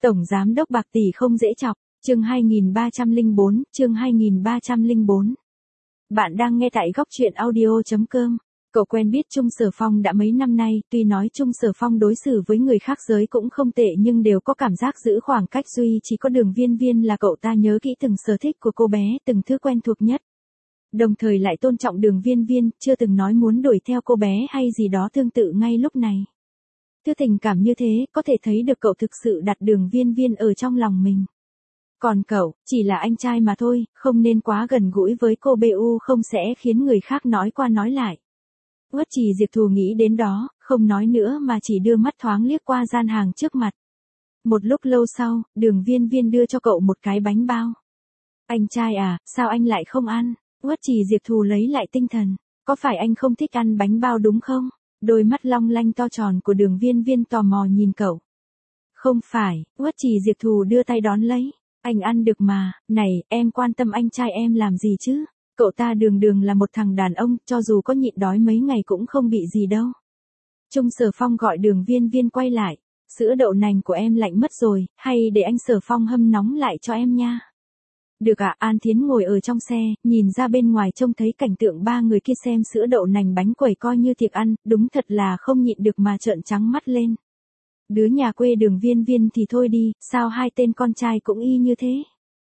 Tổng giám đốc bạc tỷ không dễ chọc, chương 2304. Bạn đang nghe tại góc truyện audio.com. Cậu quen biết Trung Sở Phong đã mấy năm nay, tuy nói Trung Sở Phong đối xử với người khác giới cũng không tệ nhưng đều có cảm giác giữ khoảng cách, duy chỉ có Đường Viên Viên là cậu ta nhớ kỹ từng sở thích của cô bé, từng thứ quen thuộc nhất. Đồng thời lại tôn trọng Đường Viên Viên, chưa từng nói muốn đuổi theo cô bé hay gì đó tương tự ngay lúc này. Thứ tình cảm như thế, có thể thấy được cậu thực sự đặt Đường Viên Viên ở trong lòng mình. Còn cậu, chỉ là anh trai mà thôi, không nên quá gần gũi với cô BU, không sẽ khiến người khác nói qua nói lại. Uất Trì Diệp Thù nghĩ đến đó, không nói nữa mà chỉ đưa mắt thoáng liếc qua gian hàng trước mặt. Một lúc lâu sau, Đường Viên Viên đưa cho cậu một cái bánh bao. Anh trai à, sao anh lại không ăn? Uất Trì Diệp Thù lấy lại tinh thần. Có phải anh không thích ăn bánh bao đúng không? Đôi mắt long lanh to tròn của Đường Viên Viên tò mò nhìn cậu. Không phải, Uất Trì Diệp Thù đưa tay đón lấy. Anh ăn được mà, này, em quan tâm anh trai em làm gì chứ? Cậu ta đường là một thằng đàn ông, cho dù có nhịn đói mấy ngày cũng không bị gì đâu. Trung Sở Phong gọi Đường Viên Viên quay lại. Sữa đậu nành của em lạnh mất rồi, hay để anh Sở Phong hâm nóng lại cho em nha. Được ạ. An Thiến ngồi ở trong xe, nhìn ra bên ngoài trông thấy cảnh tượng ba người kia xem sữa đậu nành bánh quẩy coi như tiệc ăn, đúng thật là không nhịn được mà trợn trắng mắt lên. Đứa nhà quê Đường Viên Viên thì thôi đi, sao hai tên con trai cũng y như thế?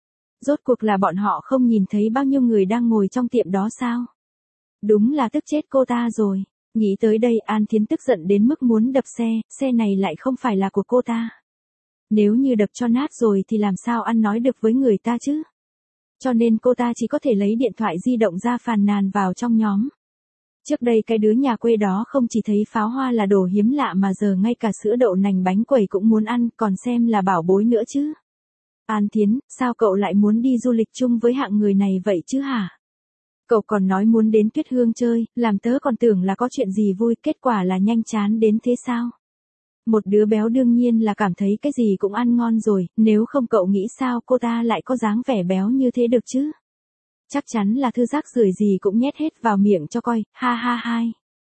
Rốt cuộc là bọn họ không nhìn thấy bao nhiêu người đang ngồi trong tiệm đó sao? Đúng là tức chết cô ta rồi. Nghĩ tới đây An Thiến tức giận đến mức muốn đập xe này lại không phải là của cô ta. Nếu như đập cho nát rồi thì làm sao ăn nói được với người ta chứ? Cho nên cô ta chỉ có thể lấy điện thoại di động ra phàn nàn vào trong nhóm. Trước đây cái đứa nhà quê đó không chỉ thấy pháo hoa là đồ hiếm lạ mà giờ ngay cả sữa đậu nành bánh quẩy cũng muốn ăn, còn xem là bảo bối nữa chứ. An Thiến, sao cậu lại muốn đi du lịch chung với hạng người này vậy chứ hả? Cậu còn nói muốn đến Tuyết Hương chơi, làm tớ còn tưởng là có chuyện gì vui, kết quả là nhanh chán đến thế sao? Một đứa béo đương nhiên là cảm thấy cái gì cũng ăn ngon rồi, nếu không cậu nghĩ sao cô ta lại có dáng vẻ béo như thế được chứ? Chắc chắn là thứ rác rưởi gì cũng nhét hết vào miệng cho coi, ha ha hai.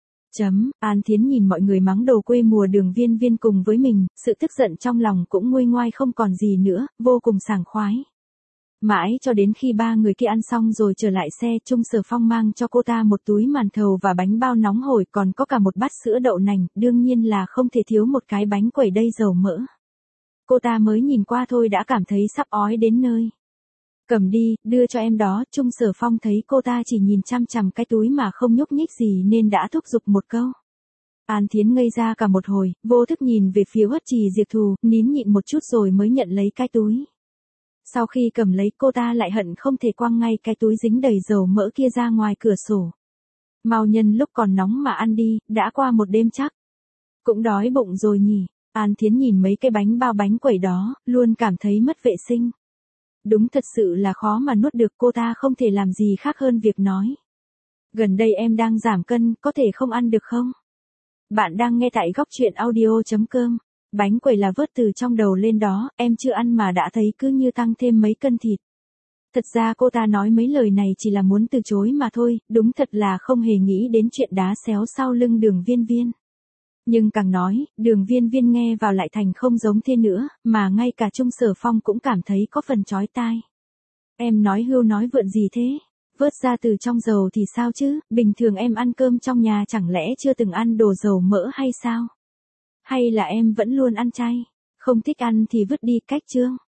An Thiến nhìn mọi người mắng đồ quê mùa Đường Viên Viên cùng với mình, sự tức giận trong lòng cũng nguôi ngoai không còn gì nữa, vô cùng sảng khoái. Mãi cho đến khi ba người kia ăn xong rồi trở lại xe, Trung Sở Phong mang cho cô ta một túi màn thầu và bánh bao nóng hổi, còn có cả một bát sữa đậu nành, đương nhiên là không thể thiếu một cái bánh quẩy đầy dầu mỡ. Cô ta mới nhìn qua thôi đã cảm thấy sắp ói đến nơi. Cầm đi, đưa cho em đó. Trung Sở Phong thấy cô ta chỉ nhìn chăm chằm cái túi mà không nhúc nhích gì nên đã thúc giục một câu. An Thiến ngây ra cả một hồi, vô thức nhìn về phía Uất Trì Diệp Thù, nín nhịn một chút rồi mới nhận lấy cái túi. Sau khi cầm lấy cô ta lại hận không thể quăng ngay cái túi dính đầy dầu mỡ kia ra ngoài cửa sổ. Mau nhân lúc còn nóng mà ăn đi, đã qua một đêm chắc. Cũng đói bụng rồi nhỉ. An Thiến nhìn mấy cái bánh bao bánh quẩy đó, luôn cảm thấy mất vệ sinh. Đúng thật sự là khó mà nuốt được, cô ta không thể làm gì khác hơn việc nói. Gần đây em đang giảm cân, có thể không ăn được không? Bạn đang nghe tại góc truyện audio.com. Bánh quẩy là vớt từ trong đầu lên đó, em chưa ăn mà đã thấy cứ như tăng thêm mấy cân thịt. Thật ra cô ta nói mấy lời này chỉ là muốn từ chối mà thôi, đúng thật là không hề nghĩ đến chuyện đá xéo sau lưng Đường Viên Viên. Nhưng càng nói, Đường Viên Viên nghe vào lại thành không giống thế nữa, mà ngay cả Trung Sở Phong cũng cảm thấy có phần chói tai. Em nói hưu nói vượn gì thế? Vớt ra từ trong dầu thì sao chứ, bình thường em ăn cơm trong nhà chẳng lẽ chưa từng ăn đồ dầu mỡ hay sao? Hay là em vẫn luôn ăn chay? Không thích ăn thì vứt đi, cách chương.